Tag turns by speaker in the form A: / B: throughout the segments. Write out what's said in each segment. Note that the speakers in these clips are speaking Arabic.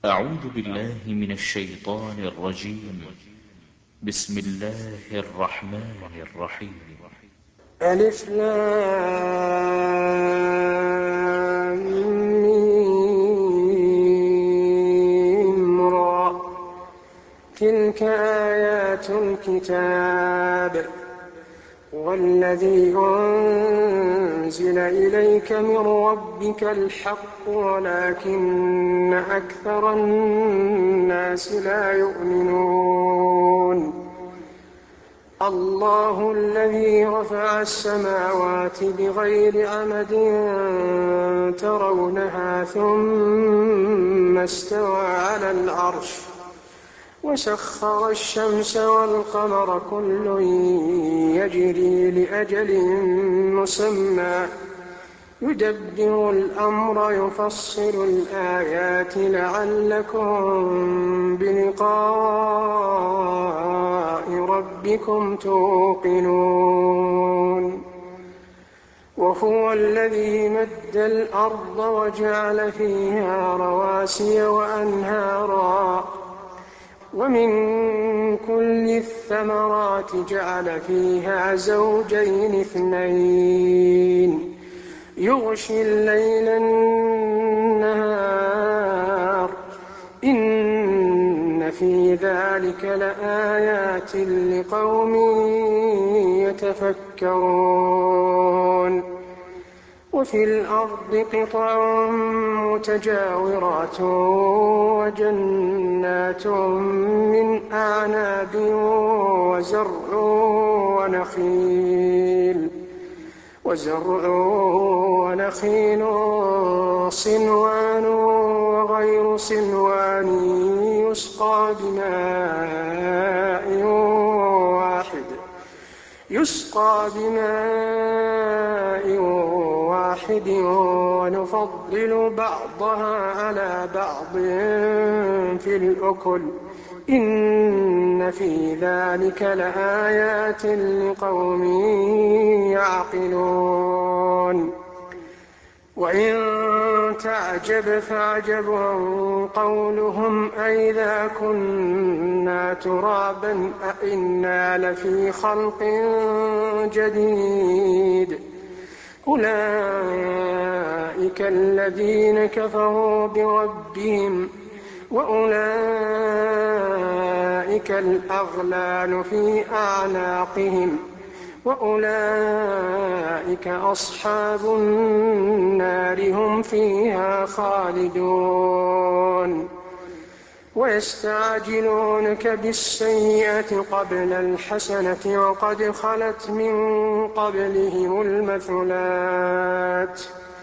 A: أعوذ بالله من الشيطان الرجيم. بسم الله الرحمن الرحيم.
B: ألف لام ميم را. تلك آيات الكتاب والذي أنزل إليك من ربك الحق ولكن أكثر الناس لا يؤمنون. الله الذي رفع السماوات بغير عمد ترونها ثم استوى على العرش وسخر الشمس والقمر كل يجري لأجل مسمى يدبر الأمر يفصل الآيات لعلكم بلقاء ربكم توقنون. وهو الذي مد الأرض وجعل فيها رواسي وأنهارا ومن كل الثمرات جعل فيها زوجين اثنين يغشي الليل النهار إن في ذلك لآيات لقوم يتفكرون. وفي الأرض قطع متجاورات وجنات من أعناب وزرع ونخيل صنوان وغير صنوان يسقى بماء واحد ونفضل بعضها على بعض في الأكل إن في ذلك لآيات لقوم يعقلون. وإن تعجب فعجب قولهم أئذا كنا ترابا أئنا لفي خلق جديد أولئك الذين كفروا بربهم وأولئك الأغلال في أعناقهم وأولئك أصحاب النار هم فيها خالدون. ويستعجلونك بالسيئة قبل الحسنة وقد خلت من قبلهم المثلات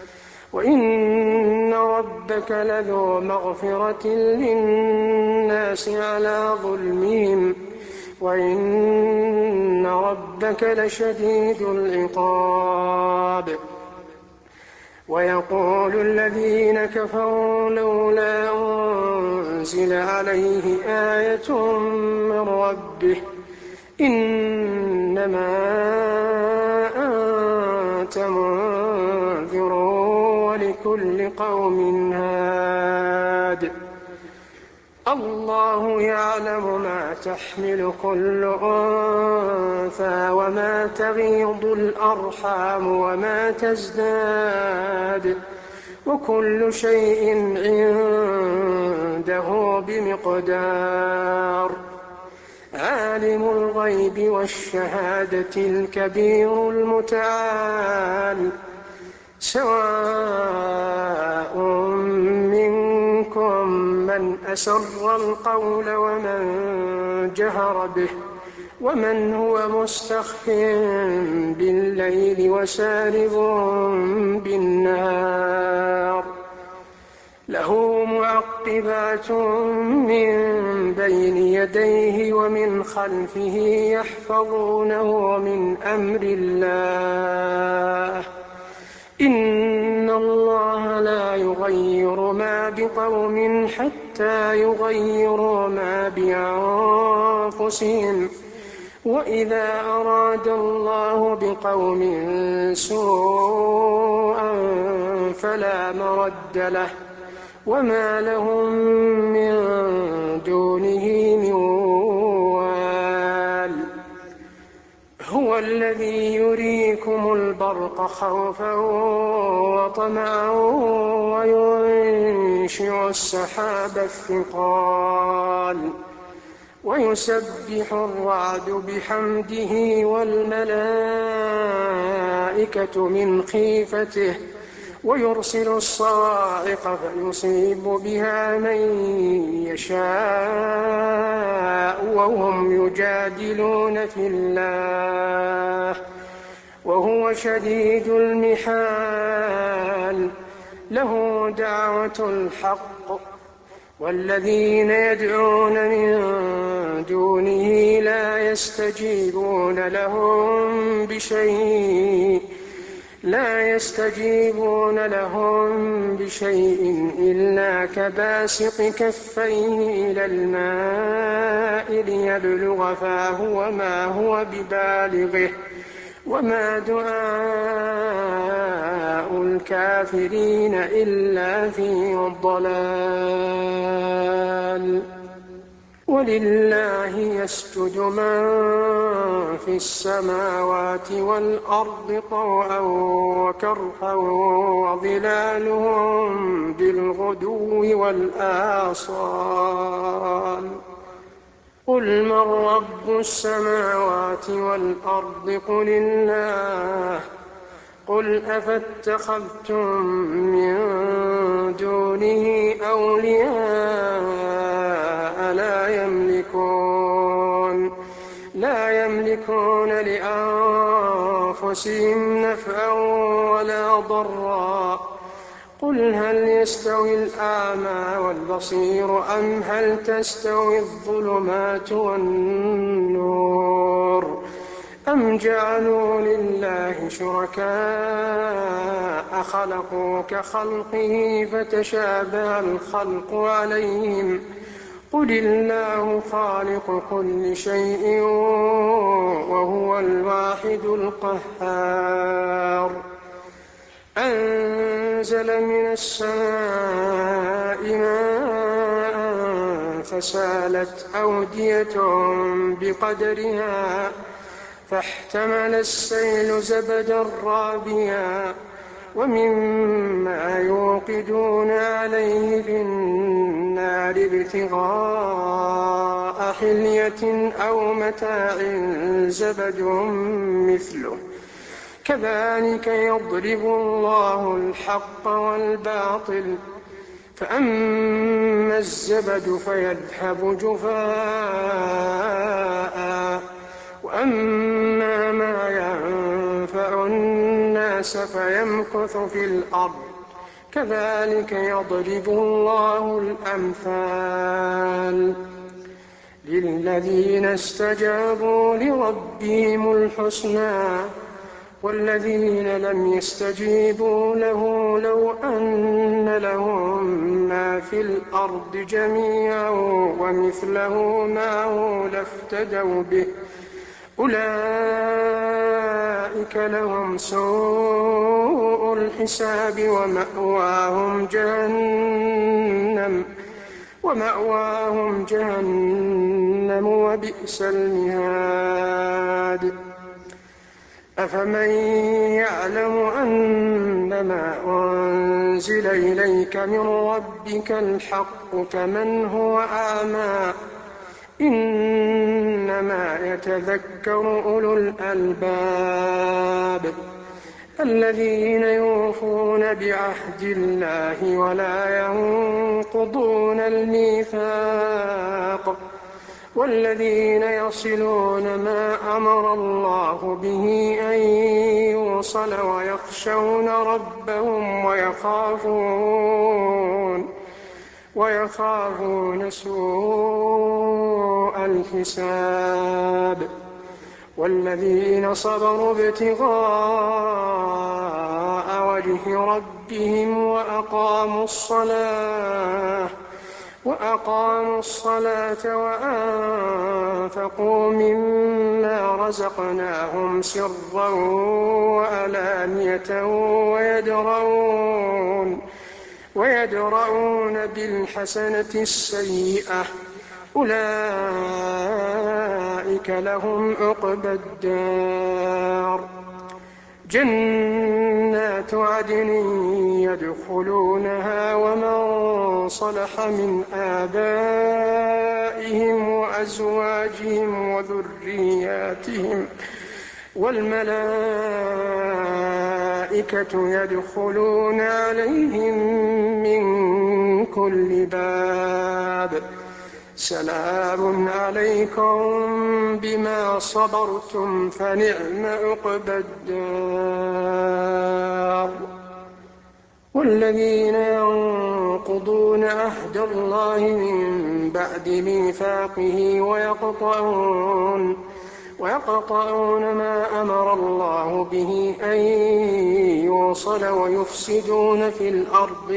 B: وإن ربك لذو مغفرة للناس على ظلمهم وإن ربك لشديد العقاب. ويقول الذين كفروا لولا أنزل عليه آية من ربه إنما أنت منذر ولكل قوم هاد الله يعلم ما تحمل كل أنثى وما تغيض الأرحام وما تزداد وكل شيء عنده بمقدار. عالم الغيب والشهادة الكبير المتعال سواء منكم من أسر القول ومن جهر به ومن هو مستخف بالليل وسارب بالنهار له معقبات من بين يديه ومن خلفه يحفظونه من أمر الله إن الله لا يغير ما بقوم حتى يغيروا ما بأنفسهم وإذا أراد الله بقوم سوءا فلا مرد له وما لهم البرق خوفا وطمعا وينشئ السحاب الثقال ويسبح الرعد بحمده والملائكة من خيفته ويرسل الصواعق فيصيب بها من يشاء وهم يجادلون في الله وهو شديد المحال له دعوة الحق والذين يدعون من دونه لا يستجيبون لهم بشيء إلا كباسط كفيه إلى الماء ليبلغ فاه وما هو ببالغه وما دعاء الكافرين إلا في ضلال ولله يسجد من في السماوات والأرض طوعا وكرها وظلالهم بالغدو والآصال قل من رب السماوات والأرض قل الله قل أفاتخذتم من دونه أولياء لا يملكون لأنفسهم نفعا ولا ضرا قل هل يستوي الأعمى والبصير أم هل تستوي الظلمات والنور أم جعلوا لله شركاء خلقوا كخلقه فتشابه الخلق عليهم قل الله خالق كل شيء وهو الواحد القهار أنزل من السماء ماء فسالت أودية بقدرها فاحتمل السيل زبدا رابيا ومما يوقدون عليه في النار ابتغاء حلية أو متاع زبد مثله كذلك يضرب الله الحق والباطل فأما الزبد فيذهب جفاء وأما ما ينفع الناس فيمكث في الأرض كذلك يضرب الله الأمثال للذين استجابوا لربهم الحسنى والذين لم يستجيبوا له لو أن لهم ما في الأرض جميعا ومثله معه لافتدوا به أولئك لهم سوء الحساب ومأواهم جهنم وبئس المهاد أفمن يعلم أنما أنزل إليك من ربك الحق كمن هو أعمى إنما يتذكر أولو الألباب الذين يوفون بعهد الله ولا ينقضون الميثاق والذين يصلون ما أمر الله به أن يوصل ويخشون ربهم ويخافون سوء الحساب والذين صبروا ابتغاء وجه ربهم وأقاموا الصلاة وأنفقوا مما رزقناهم سرا وعلانية ويدرؤون بالحسنة السيئة أولئك لهم عقبى الدار جنات عدن يدخلونها ومن صلح من آبائهم وأزواجهم وذرياتهم والملائكة يدخلون عليهم من كل باب سلام عليكم بما صبرتم فنعم عقبى الدار. والذين ينقضون عهد الله من بعد ميثاقه ويقطعون ما أمر الله به أن يوصل ويفسدون في الأرض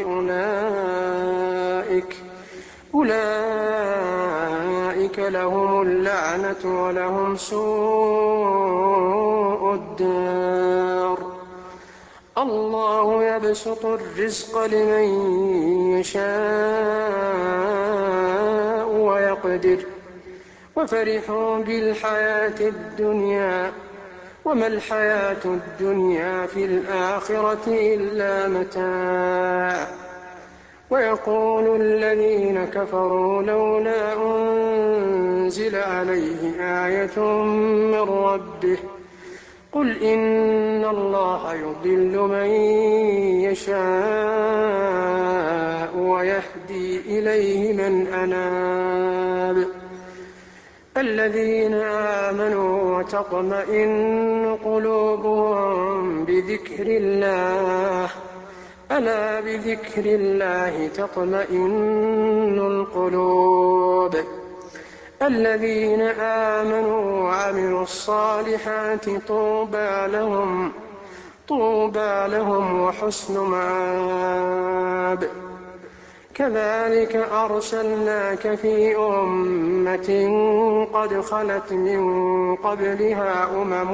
B: أولئك لهم اللعنة ولهم سوء الدار. الله يبسط الرزق لمن يشاء ويقدر وفرحوا بالحياة الدنيا وما الحياة الدنيا في الآخرة إلا متاع. ويقول الذين كفروا لولا أنزل عليه آية من ربه قل إن الله يضل من يشاء ويهدي إليه من أناب. الذين آمنوا وتطمئن قلوبهم بذكر الله ألا بذكر الله تطمئن القلوب. الذين آمنوا وعملوا الصالحات طوبى لهم وحسن مآب. كذلك أرسلناك في أمة قد خلت من قبلها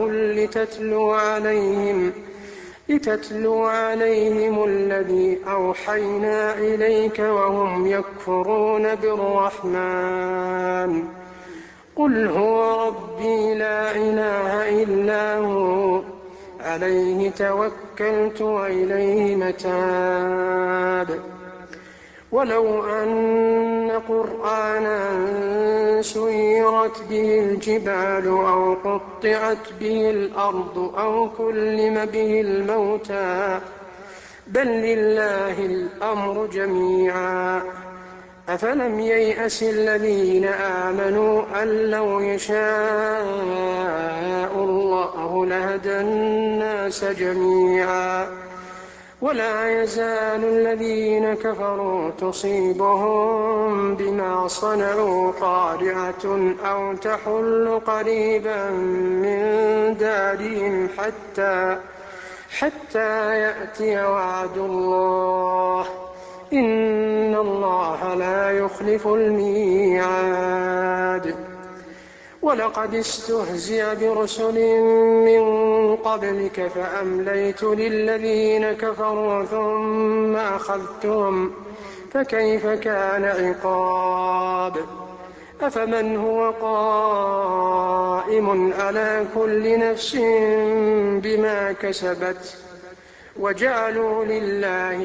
B: لتتلو عليهم الذي أوحينا إليك وهم يكفرون بالرحمن قل هو ربي لا إله إلا هو عليه توكلت وإليه متاب. ولو أن قرآنا سيرت به الجبال أو قطعت به الأرض أو كلم به الموتى بل لله الأمر جميعا أفلم ييأس الذين آمنوا أن لو يشاء الله لهدى الناس جميعا. ولا يزال الذين كفروا تصيبهم بما صنعوا قارعة أو تحل قريبا من دارهم حتى يأتي وعد الله إن الله لا يخلف الميعاد. ولقد استهزئ برسل من قبلك فأمليت للذين كفروا ثم أخذتهم فكيف كان عقاب. أفمن هو قائم على كل نفس بما كسبت وجعلوا لله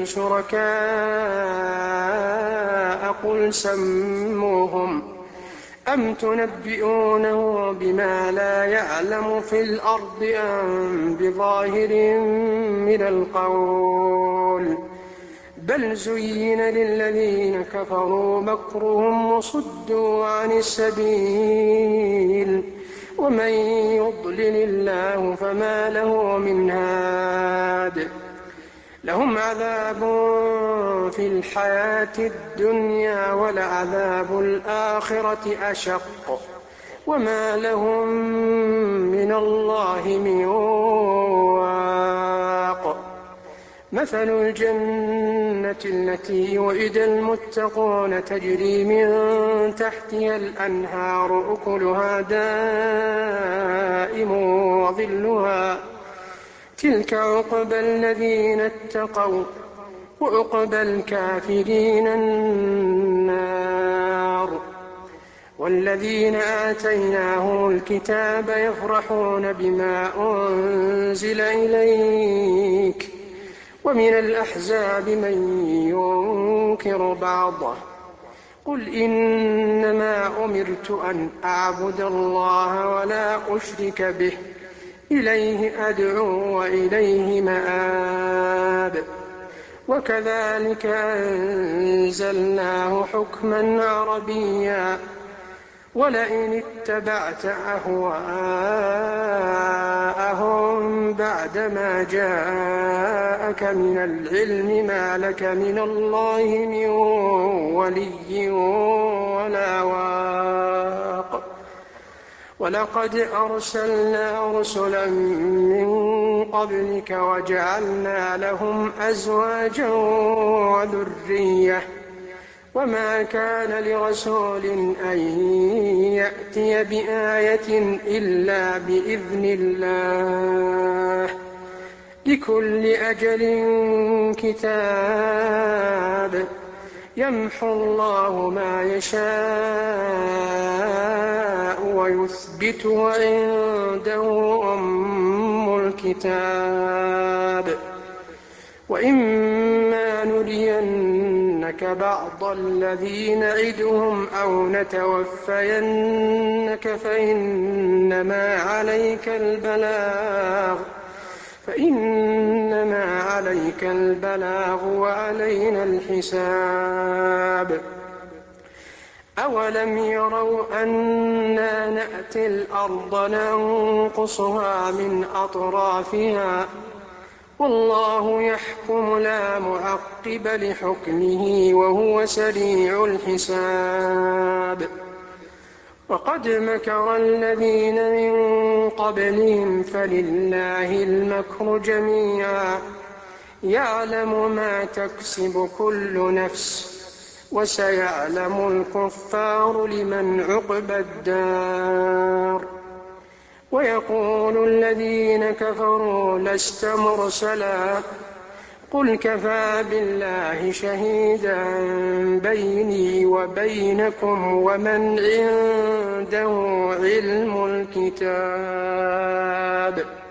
B: شركاء قل سموهم أم تنبئونه بما لا يعلم في الأرض أم بظاهر من القول بل زين للذين كفروا مكرهم وصدوا عن السبيل ومن يضلل الله فما له من هاد. لهم عذاب في الحياة الدنيا ولعذاب الآخرة أشق وما لهم من الله من واق. مثل الجنة التي وعد المتقون تجري من تحتها الأنهار أكلها دائم وظلها تلك عقبى الذين اتقوا وعقبى الكافرين النار. والذين آتيناهم الكتاب يفرحون بما أنزل إليك ومن الأحزاب من ينكر بعضه قل إنما أمرت أن أعبد الله ولا أشرك به إليه أدعو وإليه مآب وكذلك أنزلناه حكما عربيا ولئن اتبعت أهواءهم بعدما جاءك من العلم ما لك من الله من ولي ولا واق ولقد أرسلنا رسلا من قبلك وجعلنا لهم أزواجا وذرية وما كان لرسول أن يأتي بآية إلا بإذن الله لكل أجل كتاب يمحو الله ما يشاء ويثبت وعنده أم الكتاب وإما نرينك بعض الذي نعدهم أو نتوفينك فإنما عليك البلاغ وعلينا الحساب أولم يروا أنا نأتي الأرض ننقصها من أطرافها والله يحكم لا معقب لحكمه وهو سريع الحساب وقد مكر الذين من قبلهم فلله المكر جميعا يعلم ما تكسب كل نفس وسيعلم الكفار لمن عقبى الدار ويقول الذين كفروا لست مرسلا قل كفى بالله شهيدا بيني وبينكم ومن عنده علم الكتاب